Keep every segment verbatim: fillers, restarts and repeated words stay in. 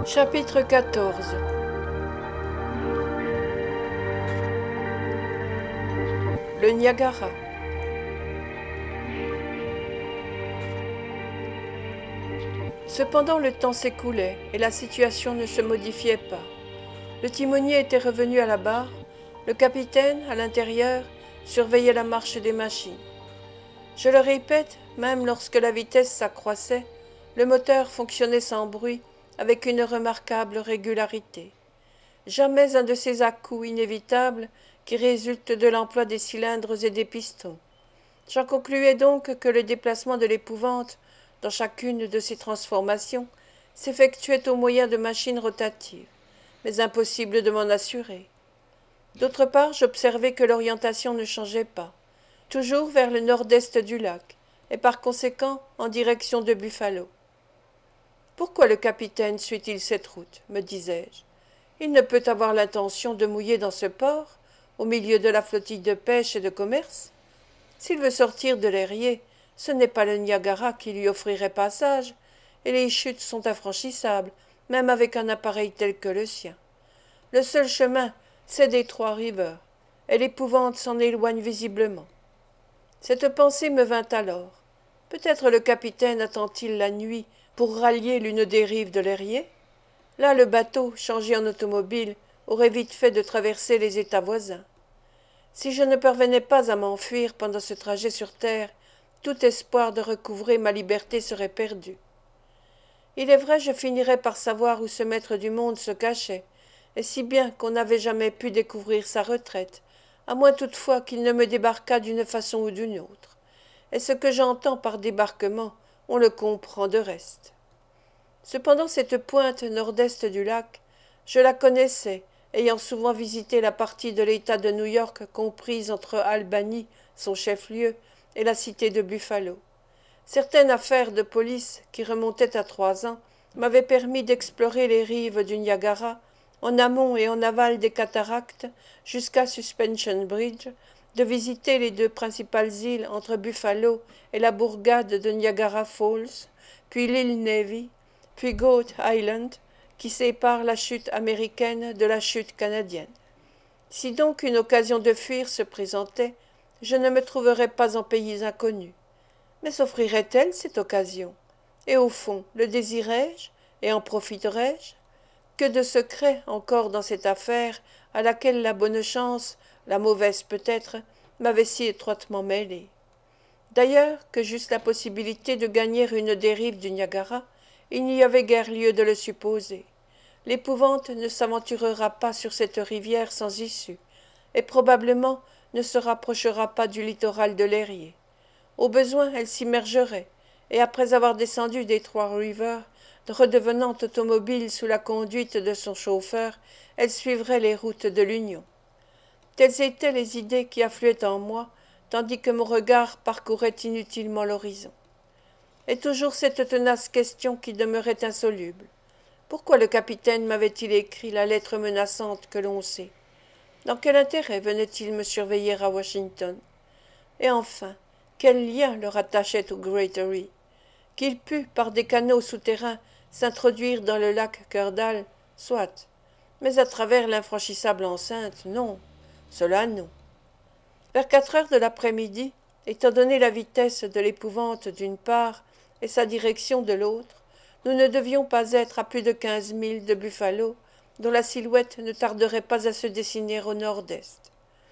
Chapitre quatorze. Le Niagara. Cependant le temps s'écoulait et la situation ne se modifiait pas. Le timonier était revenu à la barre, le capitaine, à l'intérieur, surveillait la marche des machines. Je le répète, même lorsque la vitesse s'accroissait, le moteur fonctionnait sans bruit, avec une remarquable régularité. Jamais un de ces à-coups inévitables qui résultent de l'emploi des cylindres et des pistons. J'en concluais donc que le déplacement de l'épouvante, dans chacune de ses transformations, s'effectuait au moyen de machines rotatives, mais impossible de m'en assurer. D'autre part, j'observai que l'orientation ne changeait pas, toujours vers le nord-est du lac, et par conséquent en direction de Buffalo. Pourquoi le capitaine suit-il cette route, me disais-je. Il ne peut avoir l'intention de mouiller dans ce port, au milieu de la flottille de pêche et de commerce. S'il veut sortir de l'Erie, ce n'est pas le Niagara qui lui offrirait passage, et les chutes sont infranchissables, même avec un appareil tel que le sien. Le seul chemin, c'est des Trois-Rivers, et l'épouvante s'en éloigne visiblement. Cette pensée me vint alors. Peut-être le capitaine attend-il la nuit pour rallier l'une des rives de l'Erie? Là, le bateau, changé en automobile, aurait vite fait de traverser les États voisins. Si je ne parvenais pas à m'enfuir pendant ce trajet sur terre, tout espoir de recouvrer ma liberté serait perdu. Il est vrai, je finirais par savoir où ce maître du monde se cachait, et si bien qu'on n'avait jamais pu découvrir sa retraite, à moins toutefois qu'il ne me débarquât d'une façon ou d'une autre. Et ce que j'entends par débarquement, on le comprend de reste. Cependant cette pointe nord-est du lac, je la connaissais, ayant souvent visité la partie de l'État de New York comprise entre Albany, son chef-lieu, et la cité de Buffalo. Certaines affaires de police, qui remontaient à trois ans, m'avaient permis d'explorer les rives du Niagara, en amont et en aval des cataractes, jusqu'à Suspension Bridge, de visiter les deux principales îles entre Buffalo et la bourgade de Niagara Falls, puis l'île Navy, puis Goat Island, qui sépare la chute américaine de la chute canadienne. Si donc une occasion de fuir se présentait, je ne me trouverais pas en pays inconnu. Mais s'offrirait-elle cette occasion? Et au fond, le désirais-je, et en profiterais-je? Que de secrets encore dans cette affaire à laquelle la bonne chance, la mauvaise peut-être, m'avait si étroitement mêlée. D'ailleurs, que j'eusse la possibilité de gagner une des rives du Niagara, il n'y avait guère lieu de le supposer. L'épouvante ne s'aventurera pas sur cette rivière sans issue, et probablement ne se rapprochera pas du littoral de l'Erie. Au besoin, elle s'immergerait, et après avoir descendu des Trois-Rivers, redevenant automobile sous la conduite de son chauffeur, elle suivrait les routes de l'Union. Telles étaient les idées qui affluaient en moi, tandis que mon regard parcourait inutilement l'horizon. Et toujours cette tenace question qui demeurait insoluble. Pourquoi le capitaine m'avait-il écrit la lettre menaçante que l'on sait? Dans quel intérêt venait-il me surveiller à Washington? Et enfin, quel lien le rattachait au Great Erie? Qu'il pût, par des canaux souterrains, s'introduire dans le lac Curdale, soit, mais à travers l'infranchissable enceinte, non, cela non. Vers quatre heures de l'après-midi, étant donné la vitesse de l'épouvante d'une part et sa direction de l'autre, nous ne devions pas être à plus de quinze milles de Buffalo, dont la silhouette ne tarderait pas à se dessiner au nord-est.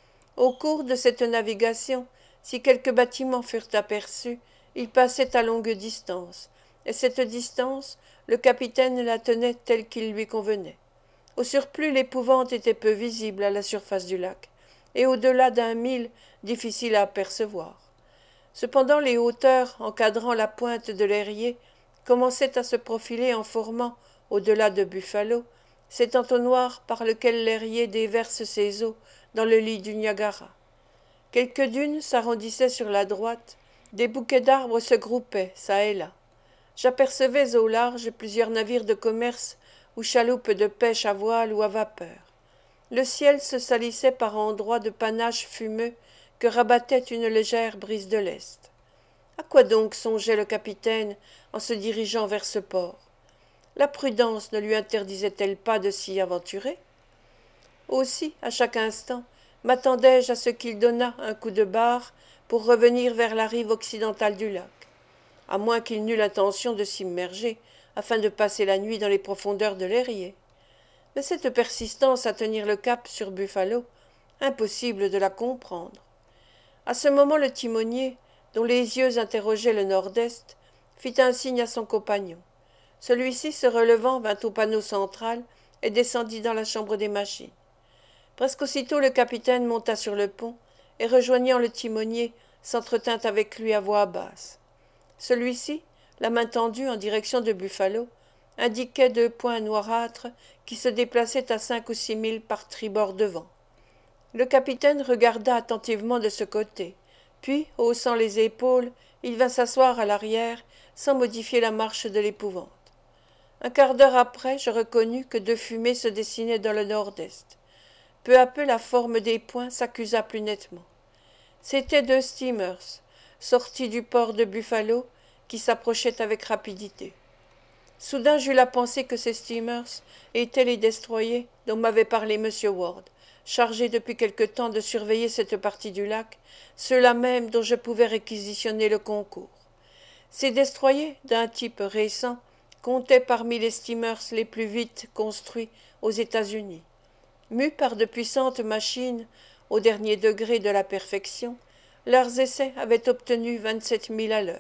Au cours de cette navigation, si quelques bâtiments furent aperçus, ils passaient à longue distance, et cette distance, le capitaine la tenait telle qu'il lui convenait. Au surplus, l'épouvante était peu visible à la surface du lac, et au-delà d'un mille, difficile à apercevoir. Cependant, les hauteurs encadrant la pointe de l'Erie commençaient à se profiler en formant, au-delà de Buffalo, cet entonnoir par lequel l'Erie déverse ses eaux dans le lit du Niagara. Quelques dunes s'arrondissaient sur la droite, des bouquets d'arbres se groupaient, çà et là. J'apercevais au large plusieurs navires de commerce ou chaloupes de pêche à voile ou à vapeur. Le ciel se salissait par endroits de panaches fumeux que rabattait une légère brise de l'est. À quoi donc songeait le capitaine en se dirigeant vers ce port? La prudence ne lui interdisait-elle pas de s'y aventurer? Aussi, à chaque instant, m'attendais-je à ce qu'il donnât un coup de barre pour revenir vers la rive occidentale du lac, à moins qu'il n'eût l'intention de s'immerger afin de passer la nuit dans les profondeurs de l'Erie. Mais cette persistance à tenir le cap sur Buffalo, impossible de la comprendre. À ce moment, le timonier, dont les yeux interrogeaient le nord-est, fit un signe à son compagnon. Celui-ci, se relevant, vint au panneau central et descendit dans la chambre des machines. Presque aussitôt, le capitaine monta sur le pont et, rejoignant le timonier, s'entretint avec lui à voix basse. Celui-ci, la main tendue en direction de Buffalo, indiquait deux points noirâtres qui se déplaçaient à cinq ou six milles par tribord de vent. Le capitaine regarda attentivement de ce côté, puis, haussant les épaules, il vint s'asseoir à l'arrière sans modifier la marche de l'épouvante. Un quart d'heure après, je reconnus que deux fumées se dessinaient dans le nord-est. Peu à peu, la forme des points s'accusa plus nettement. C'étaient deux steamers, sortis du port de Buffalo, qui s'approchaient avec rapidité. Soudain, j'eus la pensée que ces steamers étaient les destroyers dont m'avait parlé M. Ward, chargés depuis quelque temps de surveiller cette partie du lac, ceux-là même dont je pouvais réquisitionner le concours. Ces destroyers, d'un type récent, comptaient parmi les steamers les plus vite construits aux États-Unis. Mus par de puissantes machines, au dernier degré de la perfection, leurs essais avaient obtenu vingt-sept milles à l'heure.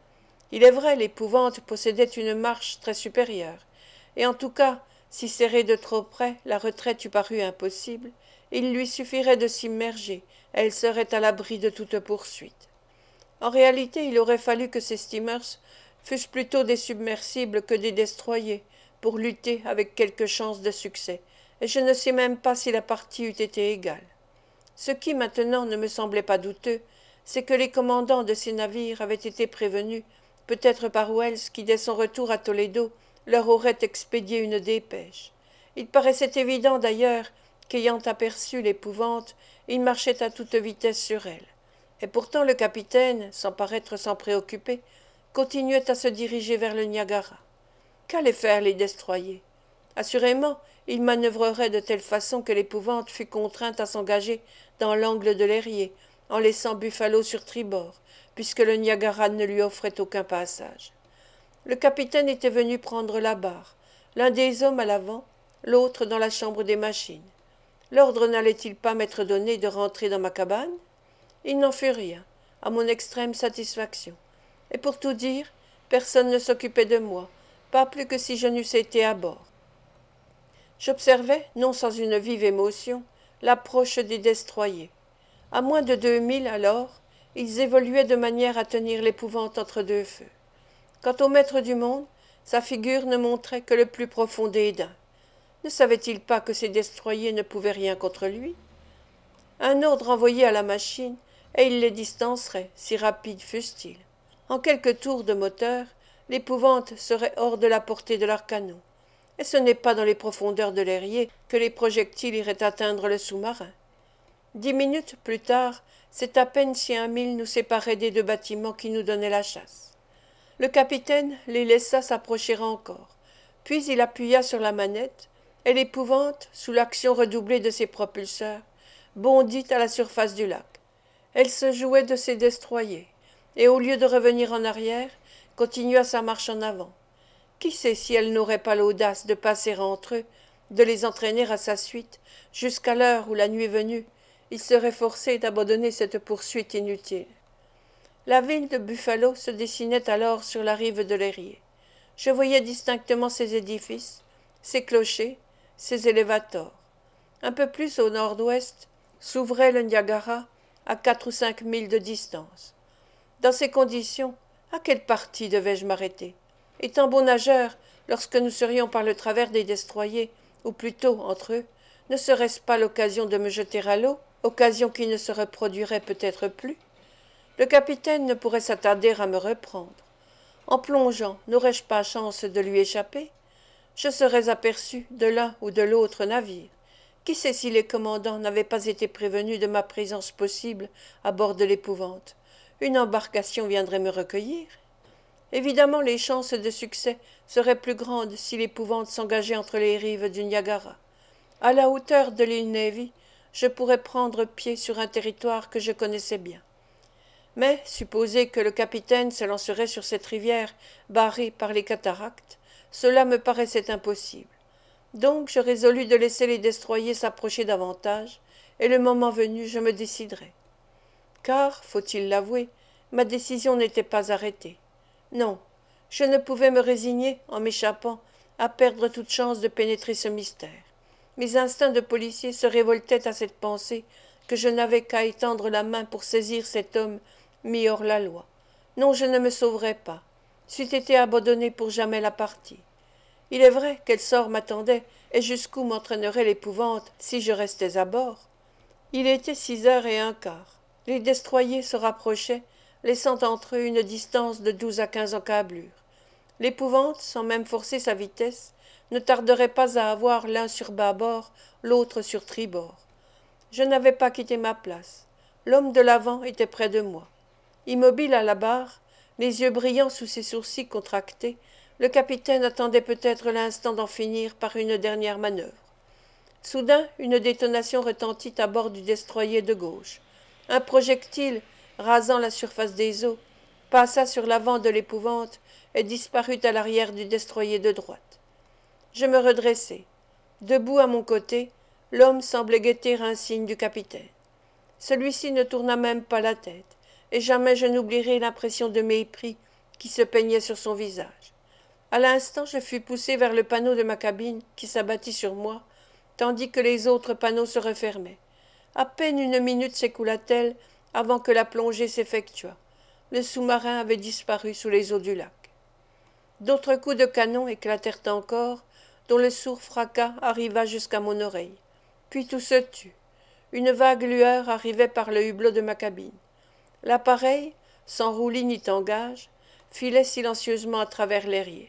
Il est vrai, l'épouvante possédait une marche très supérieure, et en tout cas, si serrée de trop près, la retraite eût paru impossible, il lui suffirait de s'immerger, elle serait à l'abri de toute poursuite. En réalité, il aurait fallu que ces steamers fussent plutôt des submersibles que des destroyers, pour lutter avec quelque chance de succès, et je ne sais même pas si la partie eût été égale. Ce qui, maintenant, ne me semblait pas douteux, c'est que les commandants de ces navires avaient été prévenus, peut-être par Wells qui, dès son retour à Toledo, leur aurait expédié une dépêche. Il paraissait évident d'ailleurs qu'ayant aperçu l'épouvante, il marchait à toute vitesse sur elle. Et pourtant le capitaine, sans paraître s'en préoccuper, continuait à se diriger vers le Niagara. Qu'allaient faire les destroyers? Assurément, ils manœuvreraient de telle façon que l'épouvante fût contrainte à s'engager dans l'angle de l'Erie, en laissant Buffalo sur tribord, puisque le Niagara ne lui offrait aucun passage. Le capitaine était venu prendre la barre, l'un des hommes à l'avant, l'autre dans la chambre des machines. L'ordre n'allait-il pas m'être donné de rentrer dans ma cabane? Il n'en fut rien, à mon extrême satisfaction. Et pour tout dire, personne ne s'occupait de moi, pas plus que si je n'eusse été à bord. J'observais, non sans une vive émotion, l'approche des destroyers. À moins de deux milles alors, ils évoluaient de manière à tenir l'épouvante entre deux feux. Quant au maître du monde, sa figure ne montrait que le plus profond dédain. Ne savait-il pas que ces destroyers ne pouvaient rien contre lui? Un ordre envoyé à la machine, et il les distancerait, si rapides fussent-ils. En quelques tours de moteur, l'épouvante serait hors de la portée de leurs canons. Et ce n'est pas dans les profondeurs de l'Erie que les projectiles iraient atteindre le sous-marin. Dix minutes plus tard, c'est à peine si un mille nous séparait des deux bâtiments qui nous donnaient la chasse. Le capitaine les laissa s'approcher encore, puis il appuya sur la manette, et l'épouvante, sous l'action redoublée de ses propulseurs, bondit à la surface du lac. Elle se jouait de ses destroyers, et au lieu de revenir en arrière, continua sa marche en avant. Qui sait si elle n'aurait pas l'audace de passer entre eux, de les entraîner à sa suite, jusqu'à l'heure où, la nuit venue, il serait forcé d'abandonner cette poursuite inutile. La ville de Buffalo se dessinait alors sur la rive de l'Erie. Je voyais distinctement ses édifices, ses clochers, ses élévators. Un peu plus au nord-ouest s'ouvrait le Niagara à quatre ou cinq milles de distance. Dans ces conditions, à quelle partie devais-je m'arrêter? Étant bon nageur, lorsque nous serions par le travers des destroyers, ou plutôt entre eux, ne serait-ce pas l'occasion de me jeter à l'eau, occasion qui ne se reproduirait peut-être plus? Le capitaine ne pourrait s'attarder à me reprendre. En plongeant, n'aurais-je pas chance de lui échapper? Je serais aperçu de l'un ou de l'autre navire. Qui sait si les commandants n'avaient pas été prévenus de ma présence possible à bord de l'épouvante? Une embarcation viendrait me recueillir. Évidemment, les chances de succès seraient plus grandes si l'épouvante s'engageait entre les rives du Niagara. À la hauteur de l'île Navy, je pourrais prendre pied sur un territoire que je connaissais bien. Mais supposer que le capitaine se lancerait sur cette rivière barrée par les cataractes, cela me paraissait impossible. Donc je résolus de laisser les destroyers s'approcher davantage, et le moment venu je me déciderai. Car, faut-il l'avouer, ma décision n'était pas arrêtée. Non, je ne pouvais me résigner, en m'échappant, à perdre toute chance de pénétrer ce mystère. Mes instincts de policier se révoltaient à cette pensée que je n'avais qu'à étendre la main pour saisir cet homme mis hors la loi. Non, je ne me sauverais pas. C'eût été abandonner pour jamais la partie. Il est vrai, quel sort m'attendait, et jusqu'où m'entraînerait l'épouvante si je restais à bord. Il était six heures et un quart. Les destroyers se rapprochaient, laissant entre eux une distance de douze à quinze encablures. L'épouvante, sans même forcer sa vitesse, ne tarderait pas à avoir l'un sur bâbord, l'autre sur tribord. Je n'avais pas quitté ma place. L'homme de l'avant était près de moi. Immobile à la barre, les yeux brillants sous ses sourcils contractés, le capitaine attendait peut-être l'instant d'en finir par une dernière manœuvre. Soudain, une détonation retentit à bord du destroyer de gauche. Un projectile, rasant la surface des eaux, passa sur l'avant de l'épouvante et disparut à l'arrière du destroyer de droite. Je me redressai. Debout à mon côté, l'homme semblait guetter un signe du capitaine. Celui-ci ne tourna même pas la tête, et jamais je n'oublierai l'impression de mépris qui se peignait sur son visage. À l'instant, je fus poussé vers le panneau de ma cabine qui s'abattit sur moi, tandis que les autres panneaux se refermaient. À peine une minute s'écoula-t-elle avant que la plongée s'effectuât. Le sous-marin avait disparu sous les eaux du lac. D'autres coups de canon éclatèrent encore, dont le sourd fracas arriva jusqu'à mon oreille. Puis tout se tut. Une vague lueur arrivait par le hublot de ma cabine. L'appareil, sans roulis ni tangage, filait silencieusement à travers l'airier.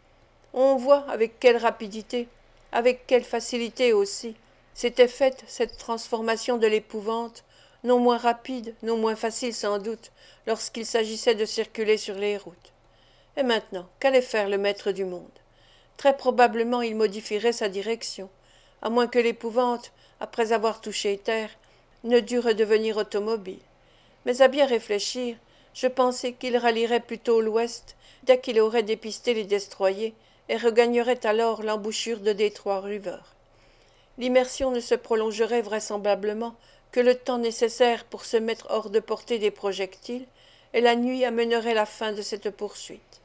On voit avec quelle rapidité, avec quelle facilité aussi, s'était faite cette transformation de l'épouvante, non moins rapide, non moins facile sans doute, lorsqu'il s'agissait de circuler sur les routes. Et maintenant, qu'allait faire le maître du monde? Très probablement il modifierait sa direction, à moins que l'épouvante, après avoir touché terre, ne dût redevenir automobile. Mais à bien réfléchir, je pensais qu'il rallierait plutôt l'ouest dès qu'il aurait dépisté les destroyers et regagnerait alors l'embouchure de Détroit River. L'immersion ne se prolongerait vraisemblablement que le temps nécessaire pour se mettre hors de portée des projectiles, et la nuit amènerait la fin de cette poursuite.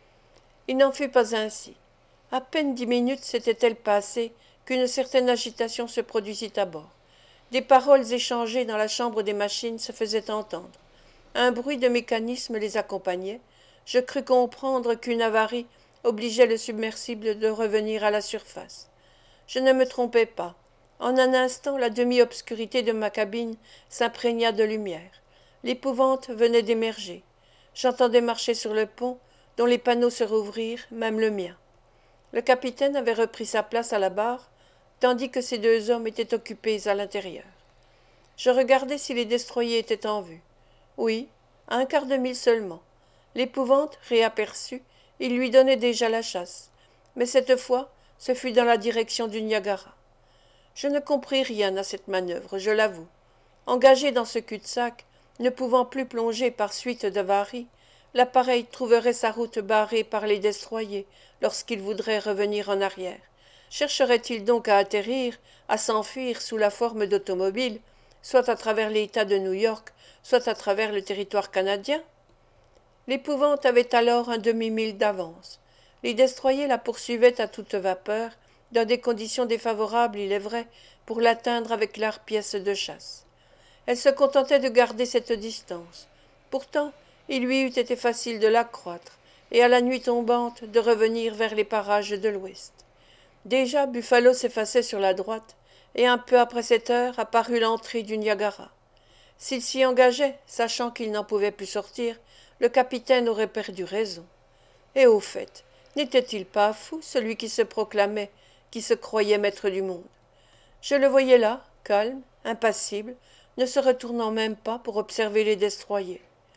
Il n'en fut pas ainsi. À peine dix minutes s'étaient-elles passées qu'une certaine agitation se produisit à bord. Des paroles échangées dans la chambre des machines se faisaient entendre. Un bruit de mécanisme les accompagnait. Je crus comprendre qu'une avarie obligeait le submersible de revenir à la surface. Je ne me trompais pas. En un instant, la demi-obscurité de ma cabine s'imprégna de lumière. L'épouvante venait d'émerger. J'entendais marcher sur le pont, dont les panneaux se rouvrirent, même le mien. Le capitaine avait repris sa place à la barre, tandis que ces deux hommes étaient occupés à l'intérieur. Je regardai si les destroyers étaient en vue. Oui, à un quart de mille seulement. L'épouvante, réaperçue, il lui donnait déjà la chasse. Mais cette fois, ce fut dans la direction du Niagara. Je ne compris rien à cette manœuvre, je l'avoue. Engagé dans ce cul-de-sac, ne pouvant plus plonger par suite d'avaries, l'appareil trouverait sa route barrée par les destroyers lorsqu'il voudrait revenir en arrière. Chercherait-il donc à atterrir, à s'enfuir sous la forme d'automobile, soit à travers l'État de New York, soit à travers le territoire canadien? L'épouvante avait alors un demi-mille d'avance. Les destroyers la poursuivaient à toute vapeur, dans des conditions défavorables, il est vrai, pour l'atteindre avec leurs pièces de chasse. Elle se contentait de garder cette distance. Pourtant, il lui eût été facile de l'accroître, et à la nuit tombante de revenir vers les parages de l'ouest. Déjà Buffalo s'effaçait sur la droite, et un peu après cette heure apparut l'entrée du Niagara. S'il s'y engageait, sachant qu'il n'en pouvait plus sortir, le capitaine aurait perdu raison. Et au fait, n'était-il pas fou, celui qui se proclamait, qui se croyait maître du monde? Je le voyais là, calme, impassible, ne se retournant même pas pour observer les destroyers.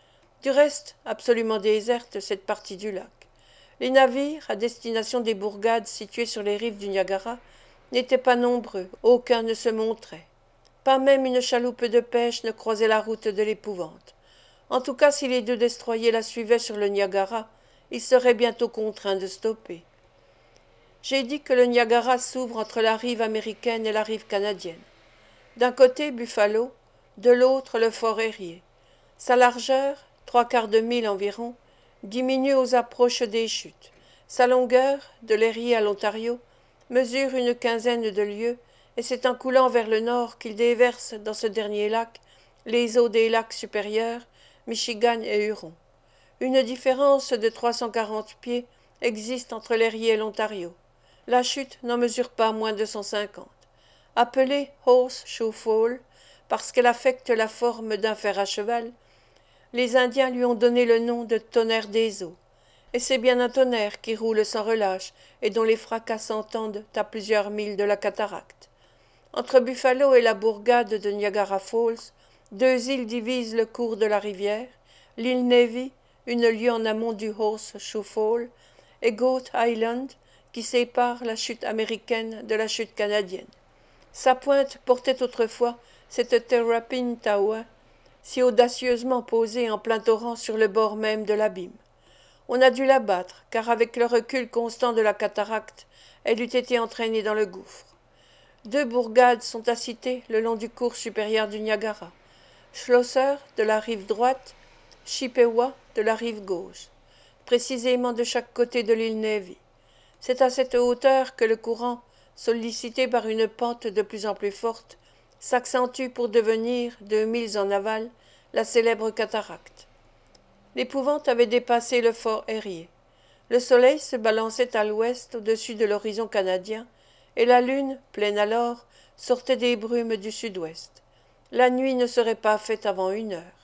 Du reste, absolument déserte cette partie du lac. Les navires, à destination des bourgades situées sur les rives du Niagara, n'étaient pas nombreux, aucun ne se montrait. Pas même une chaloupe de pêche ne croisait la route de l'Épouvante. En tout cas, si les deux destroyers la suivaient sur le Niagara, ils seraient bientôt contraints de stopper. J'ai dit que le Niagara s'ouvre entre la rive américaine et la rive canadienne. D'un côté, Buffalo, de l'autre, le fort Erie. Sa largeur, trois quarts de mille environ, diminue aux approches des chutes. Sa longueur, de l'Erie à l'Ontario, mesure une quinzaine de lieues, et c'est en coulant vers le nord qu'il déverse dans ce dernier lac les eaux des lacs supérieurs, Michigan et Huron. Une différence de trois cent quarante pieds existe entre l'Erie et l'Ontario. La chute n'en mesure pas moins de cent cinquante. Appelée Horseshoe Fall, parce qu'elle affecte la forme d'un fer à cheval, les Indiens lui ont donné le nom de tonnerre des eaux. Et c'est bien un tonnerre qui roule sans relâche et dont les fracas s'entendent à plusieurs milles de la cataracte. Entre Buffalo et la bourgade de Niagara Falls, deux îles divisent le cours de la rivière, l'île Navy, une lieue en amont du Horseshoe Fall, et Goat Island, qui sépare la chute américaine de la chute canadienne. Sa pointe portait autrefois cette Terrapin Tower, si audacieusement posée en plein torrent sur le bord même de l'abîme. On a dû la battre, car avec le recul constant de la cataracte, elle eût été entraînée dans le gouffre. Deux bourgades sont à citer le long du cours supérieur du Niagara. Schlosser, de la rive droite, Chippewa, de la rive gauche, précisément de chaque côté de l'île Navy. C'est à cette hauteur que le courant, sollicité par une pente de plus en plus forte, s'accentue pour devenir, deux milles en aval, la célèbre cataracte. L'Épouvante avait dépassé le fort Erie. Le soleil se balançait à l'ouest au-dessus de l'horizon canadien, et la lune, pleine alors, sortait des brumes du sud-ouest. La nuit ne serait pas faite avant une heure.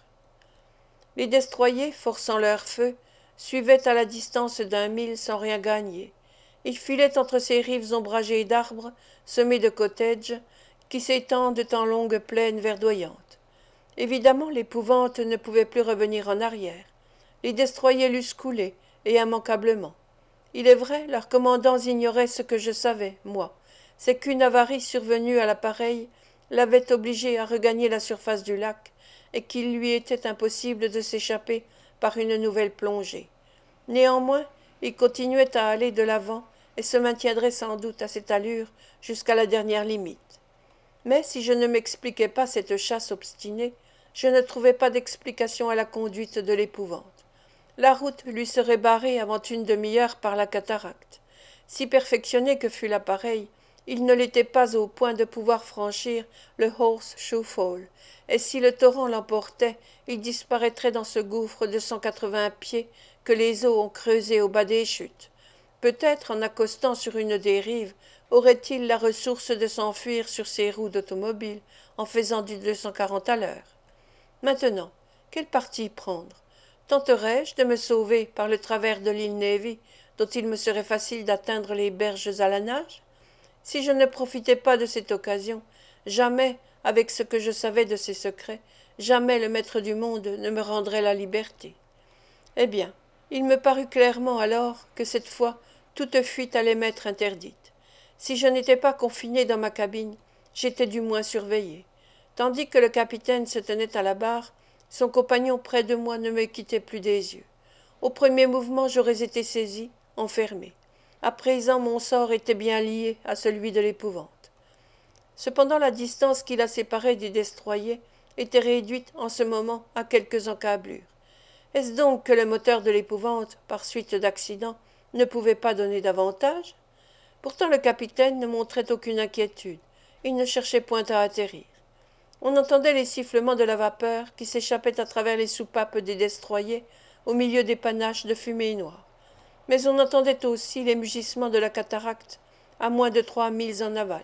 Les destroyers, forçant leur feu, suivaient à la distance d'un mille sans rien gagner. Ils filaient entre ces rives ombragées d'arbres, semées de cottages, qui s'étendent en longues plaines verdoyantes. Évidemment, l'Épouvante ne pouvait plus revenir en arrière. Les destroyers l'eussent coulé, et immanquablement. Il est vrai, leurs commandants ignoraient ce que je savais, moi, c'est qu'une avarie survenue à l'appareil l'avait obligé à regagner la surface du lac, et qu'il lui était impossible de s'échapper par une nouvelle plongée. Néanmoins, il continuait à aller de l'avant et se maintiendrait sans doute à cette allure jusqu'à la dernière limite. Mais si je ne m'expliquais pas cette chasse obstinée, je ne trouvais pas d'explication à la conduite de l'Épouvante. La route lui serait barrée avant une demi-heure par la cataracte. Si perfectionné que fût l'appareil, il ne l'était pas au point de pouvoir franchir le Horseshoe Fall, et si le torrent l'emportait, il disparaîtrait dans ce gouffre de cent quatre-vingts pieds que les eaux ont creusé au bas des chutes. Peut-être, en accostant sur une des rives, aurait-il la ressource de s'enfuir sur ses roues d'automobile en faisant du deux cent quarante à l'heure. Maintenant, quel parti prendre? Tenterais-je de me sauver par le travers de l'île Navy, dont il me serait facile d'atteindre les berges à la nage? Si je ne profitais pas de cette occasion, jamais, avec ce que je savais de ses secrets, jamais le maître du monde ne me rendrait la liberté. Eh bien, il me parut clairement alors que cette fois toute fuite allait m'être interdite. Si je n'étais pas confiné dans ma cabine, j'étais du moins surveillé. Tandis que le capitaine se tenait à la barre, son compagnon près de moi ne me quittait plus des yeux. Au premier mouvement, j'aurais été saisi, enfermé. À présent, mon sort était bien lié à celui de l'Épouvante. Cependant, la distance qui la séparait du destroyer était réduite en ce moment à quelques encablures. Est-ce donc que le moteur de l'Épouvante, par suite d'accident, ne pouvait pas donner davantage? Pourtant le capitaine ne montrait aucune inquiétude. Il ne cherchait point à atterrir. On entendait les sifflements de la vapeur qui s'échappait à travers les soupapes des destroyers au milieu des panaches de fumée noire. Mais on entendait aussi les mugissements de la cataracte à moins de trois milles en aval.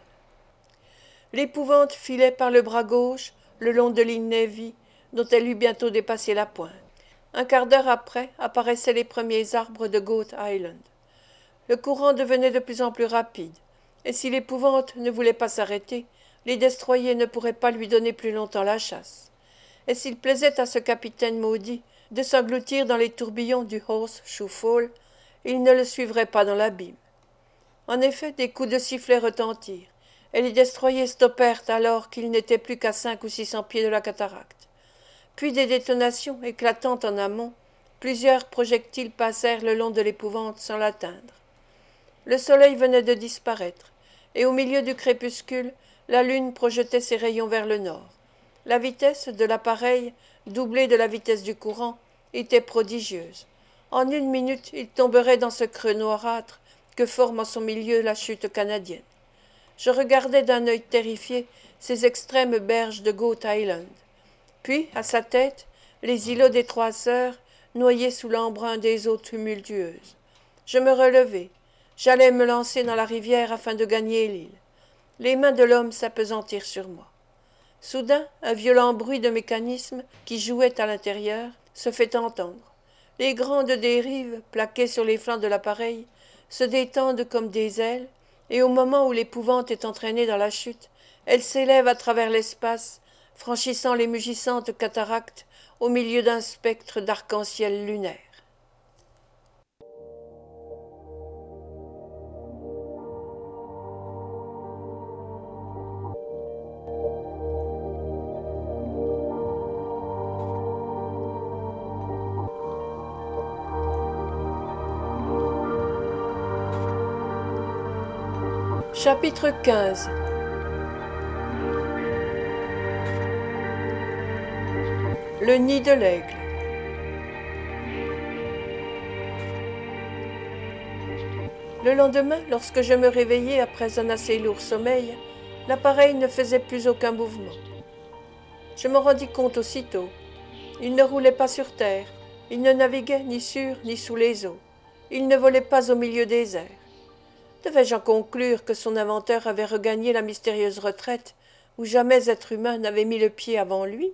L'Épouvante filait par le bras gauche le long de l'île Navy, dont elle eut bientôt dépassé la pointe. Un quart d'heure après apparaissaient les premiers arbres de Goat Island. Le courant devenait de plus en plus rapide, et si l'Épouvante ne voulait pas s'arrêter, les destroyers ne pourraient pas lui donner plus longtemps la chasse. Et s'il plaisait à ce capitaine maudit de s'engloutir dans les tourbillons du Horse-Shoe Fall, il ne le suivrait pas dans l'abîme. En effet, des coups de sifflet retentirent, et les destroyers stoppèrent alors qu'ils n'étaient plus qu'à cinq ou six cents pieds de la cataracte. Puis des détonations éclatantes en amont, plusieurs projectiles passèrent le long de l'épouvante sans l'atteindre. Le soleil venait de disparaître, et au milieu du crépuscule, la lune projetait ses rayons vers le nord. La vitesse de l'appareil, doublée de la vitesse du courant, était prodigieuse. En une minute, il tomberait dans ce creux noirâtre que forme en son milieu la chute canadienne. Je regardais d'un œil terrifié ces extrêmes berges de Goat Island. Puis, à sa tête, les îlots des Trois Sœurs, noyés sous l'embrun des eaux tumultueuses. Je me relevai. J'allais me lancer dans la rivière afin de gagner l'île. Les mains de l'homme s'appesantirent sur moi. Soudain, un violent bruit de mécanisme qui jouait à l'intérieur se fait entendre. Les grandes dérives, plaquées sur les flancs de l'appareil, se détendent comme des ailes, et au moment où l'épouvante est entraînée dans la chute, elle s'élève à travers l'espace, franchissant les mugissantes cataractes au milieu d'un spectre d'arc-en-ciel lunaire. Chapitre quinze. Le nid de l'aigle. Le lendemain, lorsque je me réveillai après un assez lourd sommeil, l'appareil ne faisait plus aucun mouvement. Je m'en rendis compte aussitôt. Il ne roulait pas sur terre, il ne naviguait ni sur ni sous les eaux, il ne volait pas au milieu des airs. Devais-je en conclure que son inventeur avait regagné la mystérieuse retraite où jamais être humain n'avait mis le pied avant lui?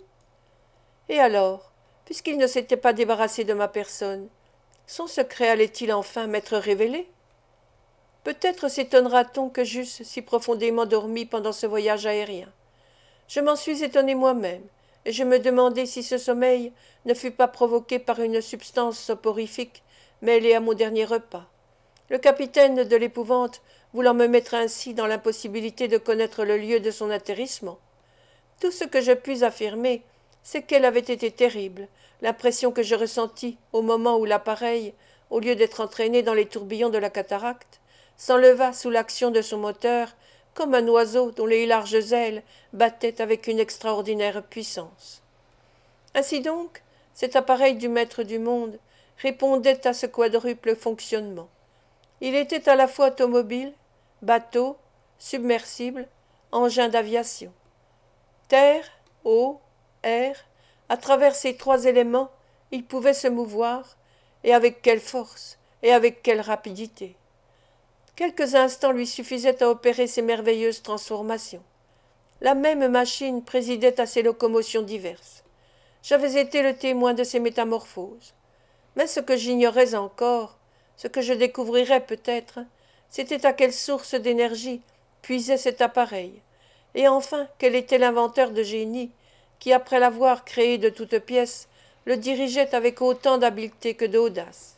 Et alors, puisqu'il ne s'était pas débarrassé de ma personne, son secret allait-il enfin m'être révélé? Peut-être s'étonnera-t-on que j'eusse si profondément dormi pendant ce voyage aérien. Je m'en suis étonné moi-même, et je me demandai si ce sommeil ne fut pas provoqué par une substance soporifique mêlée à mon dernier repas. Le capitaine de l'épouvante voulant me mettre ainsi dans l'impossibilité de connaître le lieu de son atterrissement. Tout ce que je puis affirmer, c'est qu'elle avait été terrible, l'impression que je ressentis au moment où l'appareil, au lieu d'être entraîné dans les tourbillons de la cataracte, s'enleva sous l'action de son moteur, comme un oiseau dont les larges ailes battaient avec une extraordinaire puissance. Ainsi donc, cet appareil du maître du monde répondait à ce quadruple fonctionnement. Il était à la fois automobile, bateau, submersible, engin d'aviation. Terre, eau, air, à travers ces trois éléments, il pouvait se mouvoir, et avec quelle force, et avec quelle rapidité. Quelques instants lui suffisaient à opérer ces merveilleuses transformations. La même machine présidait à ces locomotions diverses. J'avais été le témoin de ces métamorphoses. Mais ce que j'ignorais encore, ce que je découvrirais peut-être, c'était à quelle source d'énergie puisait cet appareil, et enfin quel était l'inventeur de génie qui, après l'avoir créé de toutes pièces, le dirigeait avec autant d'habileté que d'audace.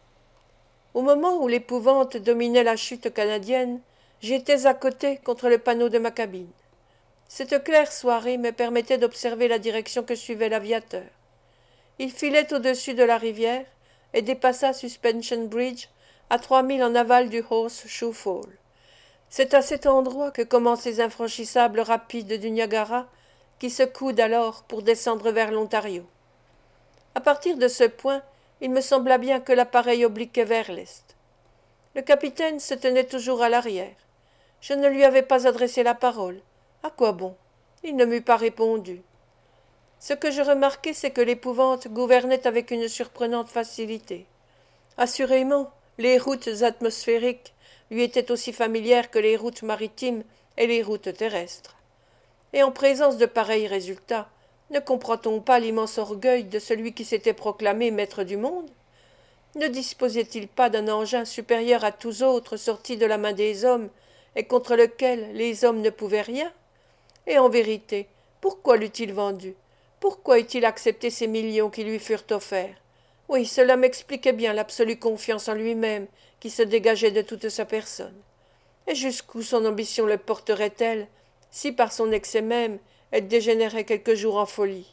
Au moment où l'épouvante dominait la chute canadienne, j'étais à côté contre le panneau de ma cabine. Cette claire soirée me permettait d'observer la direction que suivait l'aviateur. Il filait au-dessus de la rivière et dépassa Suspension Bridge à trois milles en aval du Horse-Shoe Fall. C'est à cet endroit que commencent les infranchissables rapides du Niagara qui se coudent alors pour descendre vers l'Ontario. À partir de ce point, il me sembla bien que l'appareil obliquait vers l'est. Le capitaine se tenait toujours à l'arrière. Je ne lui avais pas adressé la parole. À quoi bon? Il ne m'eût pas répondu. Ce que je remarquai, c'est que l'épouvante gouvernait avec une surprenante facilité. Assurément, les routes atmosphériques lui étaient aussi familières que les routes maritimes et les routes terrestres. Et en présence de pareils résultats, ne comprend-on pas l'immense orgueil de celui qui s'était proclamé maître du monde? Ne disposait-il pas d'un engin supérieur à tous autres sortis de la main des hommes et contre lequel les hommes ne pouvaient rien? Et en vérité, pourquoi l'eût-il vendu? Pourquoi eût-il accepté ces millions qui lui furent offerts? Oui, cela m'expliquait bien l'absolue confiance en lui-même qui se dégageait de toute sa personne. Et jusqu'où son ambition le porterait-elle, si par son excès même elle dégénérait quelque jour en folie?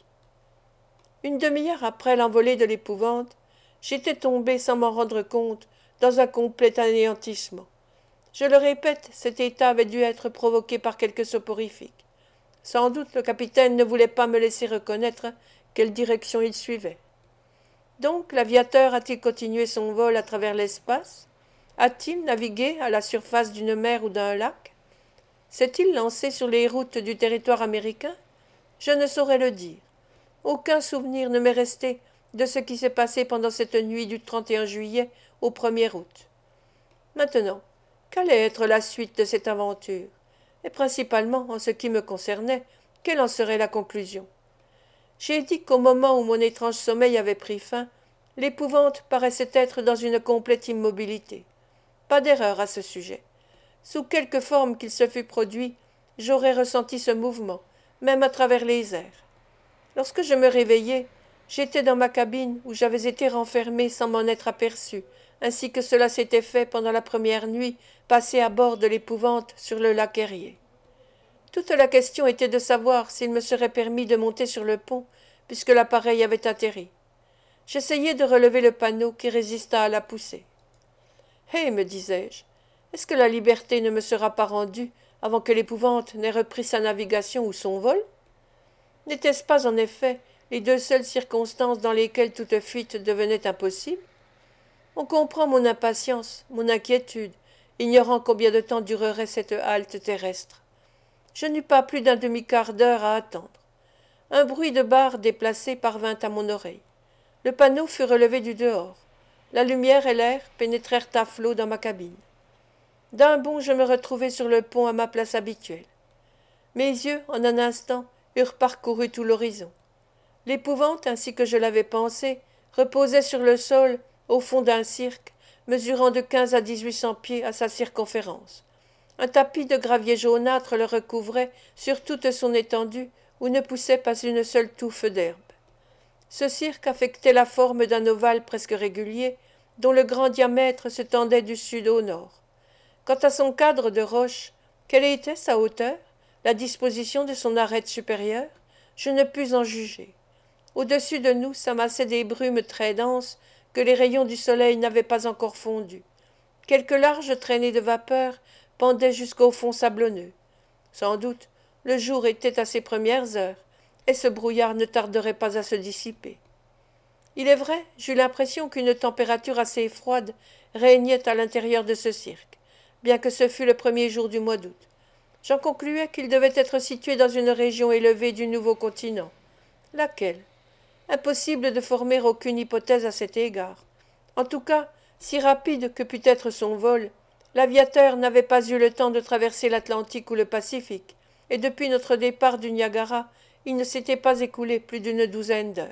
Une demi-heure après l'envolée de l'épouvante, j'étais tombé sans m'en rendre compte dans un complet anéantissement. Je le répète, cet état avait dû être provoqué par quelque soporifique. Sans doute le capitaine ne voulait pas me laisser reconnaître quelle direction il suivait. Donc l'aviateur a-t-il continué son vol à travers l'espace? A-t-il navigué à la surface d'une mer ou d'un lac? S'est-il lancé sur les routes du territoire américain? Je ne saurais le dire. Aucun souvenir ne m'est resté de ce qui s'est passé pendant cette nuit du trente et un juillet au premier août. Maintenant, qu'allait être la suite de cette aventure? Et principalement, en ce qui me concernait, quelle en serait la conclusion? J'ai dit qu'au moment où mon étrange sommeil avait pris fin, l'épouvante paraissait être dans une complète immobilité. Pas d'erreur à ce sujet. Sous quelque forme qu'il se fût produit, j'aurais ressenti ce mouvement, même à travers les airs. Lorsque je me réveillai, j'étais dans ma cabine où j'avais été renfermé sans m'en être aperçu, ainsi que cela s'était fait pendant la première nuit passée à bord de l'épouvante sur le lac Erie. Toute la question était de savoir s'il me serait permis de monter sur le pont, puisque l'appareil avait atterri. J'essayai de relever le panneau qui résista à la poussée. Hé, me disais-je, est-ce que la liberté ne me sera pas rendue avant que l'épouvante n'ait repris sa navigation ou son vol? N'était-ce pas, en effet, les deux seules circonstances dans lesquelles toute fuite devenait impossible? On comprend mon impatience, mon inquiétude, ignorant combien de temps durerait cette halte terrestre. Je n'eus pas plus d'un demi-quart d'heure à attendre. Un bruit de barre déplacée parvint à mon oreille. Le panneau fut relevé du dehors. La lumière et l'air pénétrèrent à flots dans ma cabine. D'un bond, je me retrouvai sur le pont à ma place habituelle. Mes yeux, en un instant, eurent parcouru tout l'horizon. L'épouvante, ainsi que je l'avais pensé, reposait sur le sol, au fond d'un cirque, mesurant de quinze à dix-huit cents pieds à sa circonférence. Un tapis de gravier jaunâtre le recouvrait sur toute son étendue, où ne poussait pas une seule touffe d'herbe. Ce cirque affectait la forme d'un ovale presque régulier, dont le grand diamètre se tendait du sud au nord. Quant à son cadre de roche, quelle était sa hauteur, la disposition de son arête supérieure, je ne pus en juger. Au-dessus de nous s'amassaient des brumes très denses que les rayons du soleil n'avaient pas encore fondues. Quelques larges traînées de vapeur pendaient jusqu'au fond sablonneux. Sans doute, le jour était à ses premières heures, et ce brouillard ne tarderait pas à se dissiper. Il est vrai, j'eus l'impression qu'une température assez froide régnait à l'intérieur de ce cirque, bien que ce fût le premier jour du mois d'août. J'en concluais qu'il devait être situé dans une région élevée du nouveau continent. Laquelle? Impossible de former aucune hypothèse à cet égard. En tout cas, si rapide que pût être son vol, l'aviateur n'avait pas eu le temps de traverser l'Atlantique ou le Pacifique, et depuis notre départ du Niagara, il ne s'était pas écoulé plus d'une douzaine d'heures.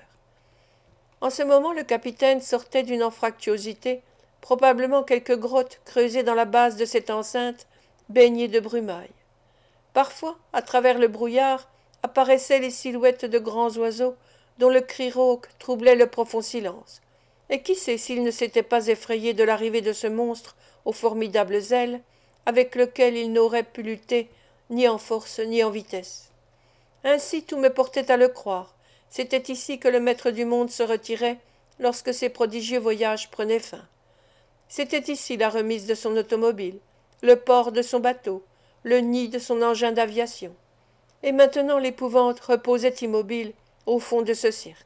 En ce moment, le capitaine sortait d'une anfractuosité, probablement quelque grotte creusée dans la base de cette enceinte, baignée de brumailles. Parfois, à travers le brouillard, apparaissaient les silhouettes de grands oiseaux dont le cri rauque troublait le profond silence. Et qui sait s'il ne s'était pas effrayé de l'arrivée de ce monstre aux formidables ailes, avec lequel il n'aurait pu lutter ni en force ni en vitesse. Ainsi tout me portait à le croire. C'était ici que le maître du monde se retirait lorsque ses prodigieux voyages prenaient fin. C'était ici la remise de son automobile, le port de son bateau, le nid de son engin d'aviation. Et maintenant l'épouvante reposait immobile au fond de ce cirque.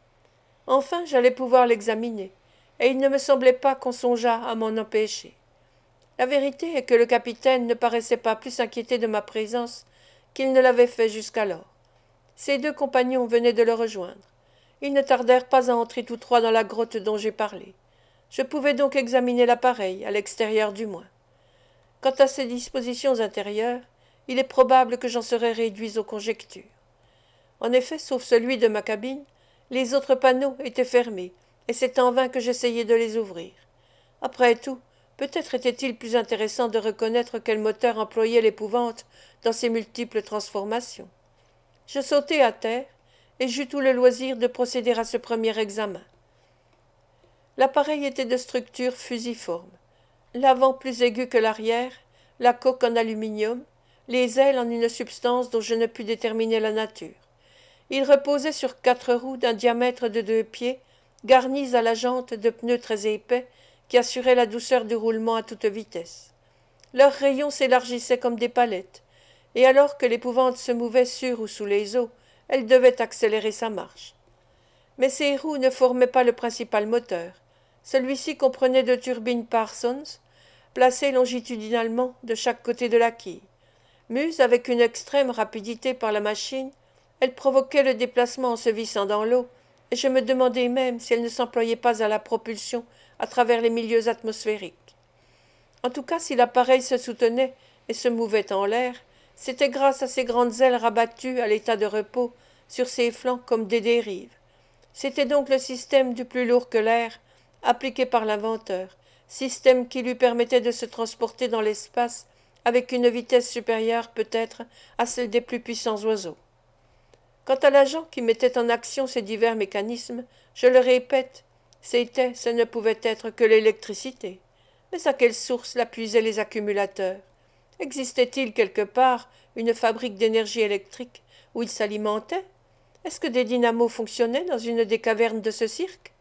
Enfin j'allais pouvoir l'examiner, et il ne me semblait pas qu'on songeât à m'en empêcher. La vérité est que le capitaine ne paraissait pas plus inquiété de ma présence qu'il ne l'avait fait jusqu'alors. Ses deux compagnons venaient de le rejoindre. Ils ne tardèrent pas à entrer tous trois dans la grotte dont j'ai parlé. Je pouvais donc examiner l'appareil, à l'extérieur du moins. Quant à ses dispositions intérieures, il est probable que j'en serais réduit aux conjectures. En effet, sauf celui de ma cabine, les autres panneaux étaient fermés, et c'est en vain que j'essayai de les ouvrir. Après tout, peut-être était-il plus intéressant de reconnaître quel moteur employait l'épouvante dans ses multiples transformations. Je sautai à terre, et j'eus tout le loisir de procéder à ce premier examen. L'appareil était de structure fusiforme, l'avant plus aigu que l'arrière, la coque en aluminium, les ailes en une substance dont je ne pus déterminer la nature. Il reposait sur quatre roues d'un diamètre de deux pieds, garnies à la jante de pneus très épais qui assuraient la douceur du roulement à toute vitesse. Leurs rayons s'élargissaient comme des palettes, et alors que l'épouvante se mouvait sur ou sous les eaux, elle devait accélérer sa marche. Mais ces roues ne formaient pas le principal moteur. Celui-ci comprenait deux turbines Parsons, placées longitudinalement de chaque côté de la quille. Muse avec une extrême rapidité par la machine, elle provoquait le déplacement en se vissant dans l'eau, et je me demandais même si elle ne s'employait pas à la propulsion à travers les milieux atmosphériques. En tout cas, si l'appareil se soutenait et se mouvait en l'air, c'était grâce à ses grandes ailes rabattues à l'état de repos sur ses flancs comme des dérives. C'était donc le système du plus lourd que l'air, appliqué par l'inventeur, système qui lui permettait de se transporter dans l'espace avec une vitesse supérieure peut-être à celle des plus puissants oiseaux. Quant à l'agent qui mettait en action ces divers mécanismes, je le répète, c'était, ce ne pouvait être que l'électricité. Mais à quelle source la puisaient les accumulateurs? Existait-il quelque part une fabrique d'énergie électrique où ils s'alimentaient? Est-ce que des dynamos fonctionnaient dans une des cavernes de ce cirque?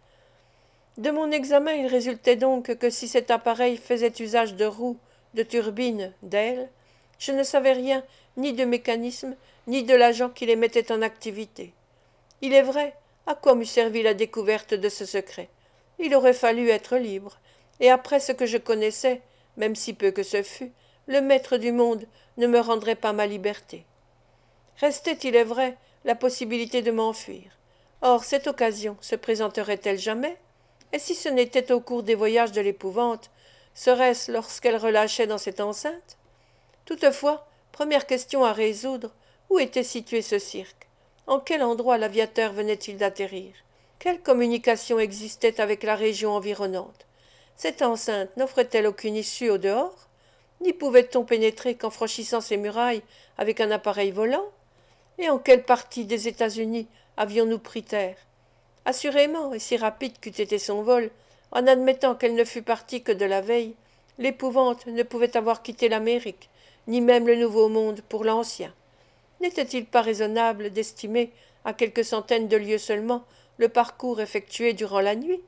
De mon examen, il résultait donc que si cet appareil faisait usage de roues, de turbines, d'ailes, je ne savais rien ni du mécanisme, ni de l'agent qui les mettait en activité. Il est vrai, à quoi m'eût servi la découverte de ce secret? Il aurait fallu être libre, et après ce que je connaissais, même si peu que ce fût, le maître du monde ne me rendrait pas ma liberté. Restait, il est vrai, la possibilité de m'enfuir. Or, cette occasion se présenterait-elle jamais? Et si ce n'était au cours des voyages de l'épouvante, serait-ce lorsqu'elle relâchait dans cette enceinte? Toutefois, première question à résoudre, où était situé ce cirque? En quel endroit l'aviateur venait-il d'atterrir? Quelle communication existait avec la région environnante? Cette enceinte n'offrait-elle aucune issue au dehors? N'y pouvait-on pénétrer qu'en franchissant ces murailles avec un appareil volant? Et en quelle partie des États-Unis avions-nous pris terre? Assurément, et si rapide qu'eût été son vol, en admettant qu'elle ne fût partie que de la veille, l'épouvante ne pouvait avoir quitté l'Amérique, ni même le Nouveau Monde pour l'Ancien. N'était-il pas raisonnable d'estimer à quelques centaines de lieues seulement le parcours effectué durant la nuit?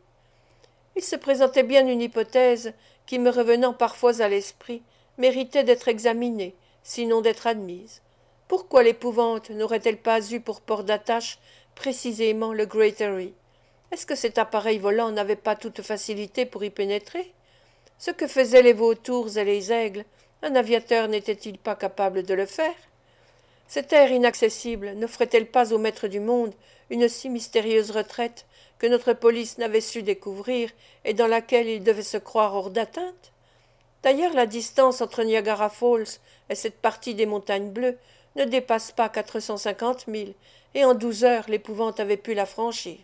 Il se présentait bien une hypothèse qui, me revenant parfois à l'esprit, méritait d'être examinée, sinon d'être admise. Pourquoi l'épouvante n'aurait-elle pas eu pour port d'attache précisément le Great Eyrie? Est-ce que cet appareil volant n'avait pas toute facilité pour y pénétrer? Ce que faisaient les vautours et les aigles, un aviateur n'était-il pas capable de le faire? Cette terre inaccessible n'offrait-elle pas au maître du monde une si mystérieuse retraite que notre police n'avait su découvrir et dans laquelle il devait se croire hors d'atteinte? D'ailleurs, la distance entre Niagara Falls et cette partie des montagnes bleues ne dépasse pas quatre cent cinquante milles, et en douze heures l'épouvante avait pu la franchir.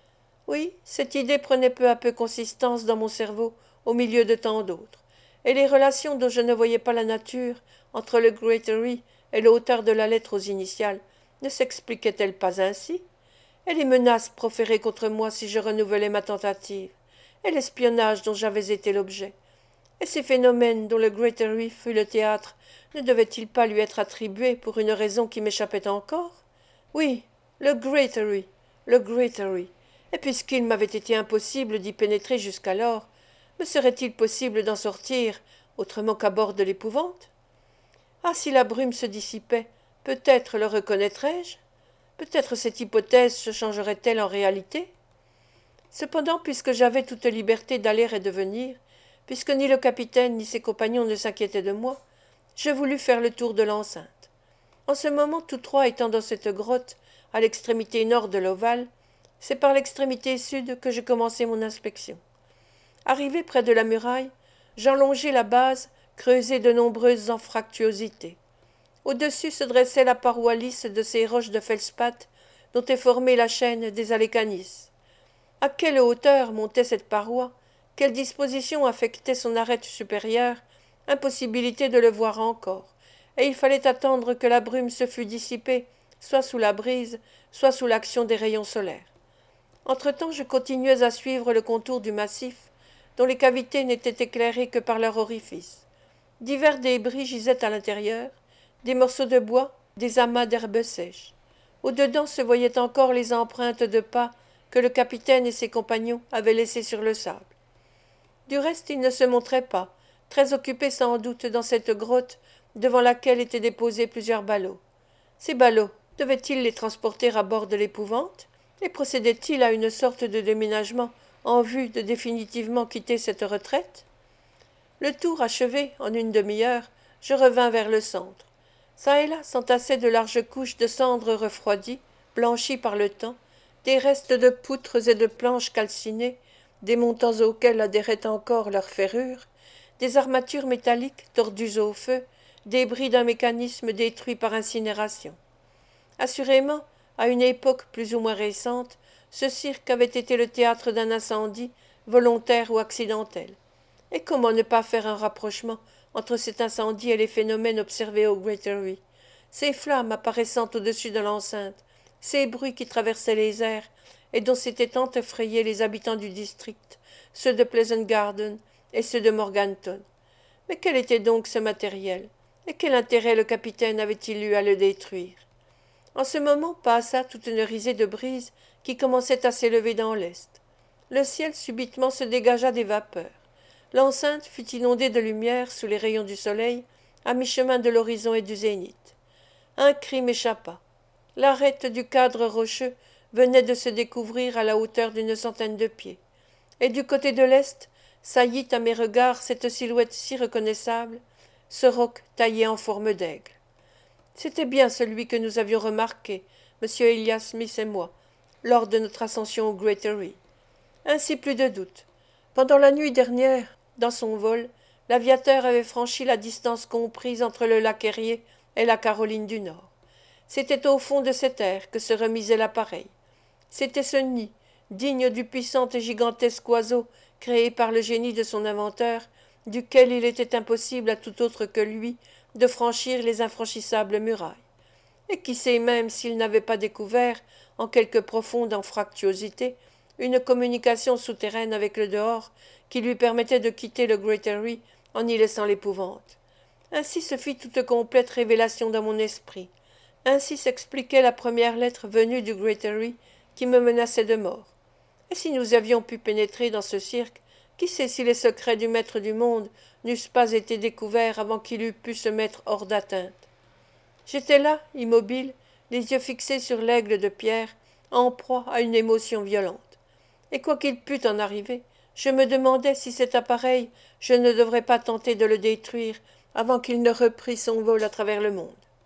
Oui, cette idée prenait peu à peu consistance dans mon cerveau au milieu de tant d'autres, et les relations dont je ne voyais pas la nature entre le Great Eyrie et l'auteur de la lettre aux initiales ne s'expliquaient-elles pas ainsi? Et les menaces proférées contre moi si je renouvelais ma tentative, et l'espionnage dont j'avais été l'objet, et ces phénomènes dont le Great Eyrie fut le théâtre, ne devaient-ils pas lui être attribués pour une raison qui m'échappait encore? Oui, le Great Eyrie, le Great Eyrie, et puisqu'il m'avait été impossible d'y pénétrer jusqu'alors, me serait-il possible d'en sortir autrement qu'à bord de l'épouvante? Ah, si la brume se dissipait, peut-être le reconnaîtrais-je? Peut-être cette hypothèse se changerait-elle en réalité? Cependant, puisque j'avais toute liberté d'aller et de venir, puisque ni le capitaine ni ses compagnons ne s'inquiétaient de moi, je voulus faire le tour de l'enceinte. En ce moment, tous trois étant dans cette grotte, à l'extrémité nord de l'ovale, c'est par l'extrémité sud que je commençai mon inspection. Arrivé près de la muraille, j'enlongeai la base, creusée de nombreuses anfractuosités. Au-dessus se dressait la paroi lisse de ces roches de feldspath dont est formée la chaîne des Alecanis. À quelle hauteur montait cette paroi, quelle disposition affectait son arête supérieure, impossibilité de le voir encore, et il fallait attendre que la brume se fût dissipée, soit sous la brise, soit sous l'action des rayons solaires. Entre-temps, je continuais à suivre le contour du massif, dont les cavités n'étaient éclairées que par leurs orifices. Divers débris gisaient à l'intérieur, des morceaux de bois, des amas d'herbes sèches. Au-dedans se voyaient encore les empreintes de pas que le capitaine et ses compagnons avaient laissées sur le sable. Du reste, ils ne se montraient pas, très occupés sans doute dans cette grotte devant laquelle étaient déposés plusieurs ballots. Ces ballots, devaient-ils les transporter à bord de l'épouvante, et procédaient-ils à une sorte de déménagement en vue de définitivement quitter cette retraite? Le tour achevé, en une demi-heure, je revins vers le centre. Çà et là s'entassaient de larges couches de cendres refroidies, blanchies par le temps, des restes de poutres et de planches calcinées, des montants auxquels adhéraient encore leurs ferrures, des armatures métalliques tordues au feu, débris d'un mécanisme détruit par incinération. Assurément, à une époque plus ou moins récente, ce cirque avait été le théâtre d'un incendie, volontaire ou accidentel. Et comment ne pas faire un rapprochement entre cet incendie et les phénomènes observés au Greater, ces flammes apparaissant au-dessus de l'enceinte, ces bruits qui traversaient les airs et dont s'étaient tant effrayés les habitants du district, ceux de Pleasant Garden et ceux de Morganton. Mais quel était donc ce matériel, et quel intérêt le capitaine avait-il eu à le détruire? En ce moment passa toute une risée de brise qui commençait à s'élever dans l'est. Le ciel subitement se dégagea des vapeurs. L'enceinte fut inondée de lumière sous les rayons du soleil, à mi-chemin de l'horizon et du zénith. Un cri m'échappa. L'arête du cadre rocheux venait de se découvrir à la hauteur d'une centaine de pieds. Et du côté de l'est, saillit à mes regards cette silhouette si reconnaissable, ce roc taillé en forme d'aigle. C'était bien celui que nous avions remarqué, M. Elias Smith et moi, lors de notre ascension au Greater. Ainsi plus de doute. Pendant la nuit dernière, dans son vol, l'aviateur avait franchi la distance comprise entre le lac Erie et la Caroline du Nord. C'était au fond de cette air que se remisait l'appareil. C'était ce nid, digne du puissant et gigantesque oiseau créé par le génie de son inventeur, duquel il était impossible à tout autre que lui de franchir les infranchissables murailles. Et qui sait même s'il n'avait pas découvert, en quelque profonde anfractuosité, une communication souterraine avec le dehors qui lui permettait de quitter le Greater en y laissant l'épouvante. Ainsi se fit toute complète révélation dans mon esprit. Ainsi s'expliquait la première lettre venue du Greater qui me menaçait de mort. Et si nous avions pu pénétrer dans ce cirque, qui sait si les secrets du maître du monde n'eussent pas été découverts avant qu'il eût pu se mettre hors d'atteinte? J'étais là, immobile, les yeux fixés sur l'aigle de pierre, en proie à une émotion violente. Et quoi qu'il pût en arriver, je me demandais si cet appareil, je ne devrais pas tenter de le détruire avant qu'il ne reprît son vol à travers le monde.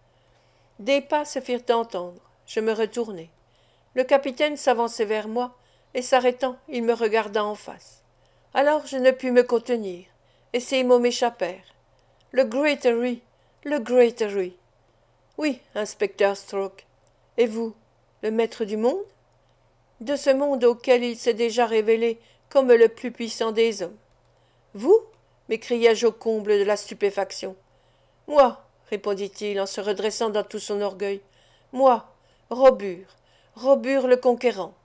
Des pas se firent entendre. Je me retournai. Le capitaine s'avançait vers moi, et s'arrêtant, il me regarda en face. Alors je ne pus me contenir, et ces mots m'échappèrent. Le Greater, le Greater. Oui, inspecteur Stroke. Et vous, le maître du monde? De ce monde auquel il s'est déjà révélé comme le plus puissant des hommes. Vous? M'écriai-je au comble de la stupéfaction. Moi, répondit-il en se redressant dans tout son orgueil. Moi, Robur, Robur le conquérant.